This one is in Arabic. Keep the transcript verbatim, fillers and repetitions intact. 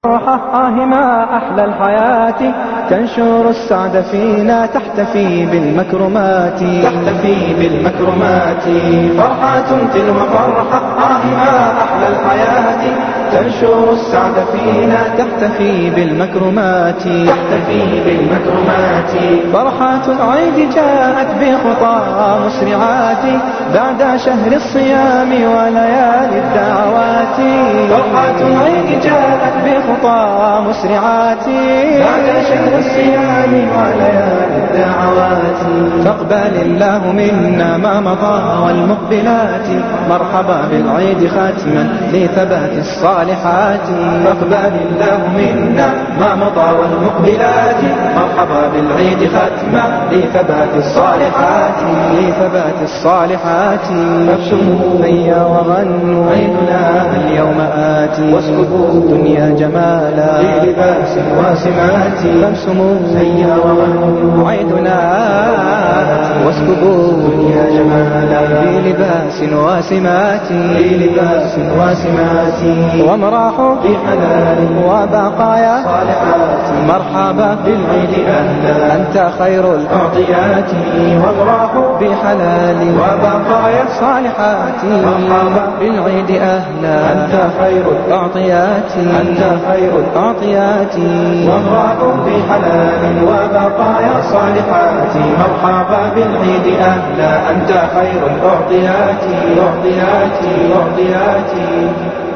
آه ما أحلى الحياة تنشر السعد فينا تحتفي بالمكرمات تحتفي بالمكرمات فرحة تلو فرحة آه ما أحلى الحياة تنشر السعد فينا تحتفي بالمكرمات تحتفي بالمكرمات فرحة العيد جاءت بخطى مسرعات بعد شهر الصيام وليالي الدعوات فرحة العيد جاءت بخطى مسرعات بعد شهر الصيام وليالي الدعوات تقبل الله منا ما مضى والمقبلات مرحبا بالعيد ختما لثبات الصالحات تقبل الله منا ما مضى والمقبلات مرحبا بالعيد ختما لثبات الصالحات لثبات الصالحات فابشروا هيا وغنوا عيدنا اليوم آتي واسكبوا الدنيا جمالا في لباس وسمات فابسموا هيا وغنوا عيدنا واسكبوا الدنيا جمالا في لباس وسمات في لباس وسمات وامراحوا في حلال وبقايا صالحات مرحبا بالعيد أهلا أنت خير الأعطيات وامراحوا بحلال وبقايا صالحات مرحبا بالعيد أهلا أنت خير الأعطيات أنت خير الأعطيات وامراحوا بحلال وبقايا صالحات مرحبا بالعيد أهلا أنت خير الأعطيات الأعطيات الأعطيات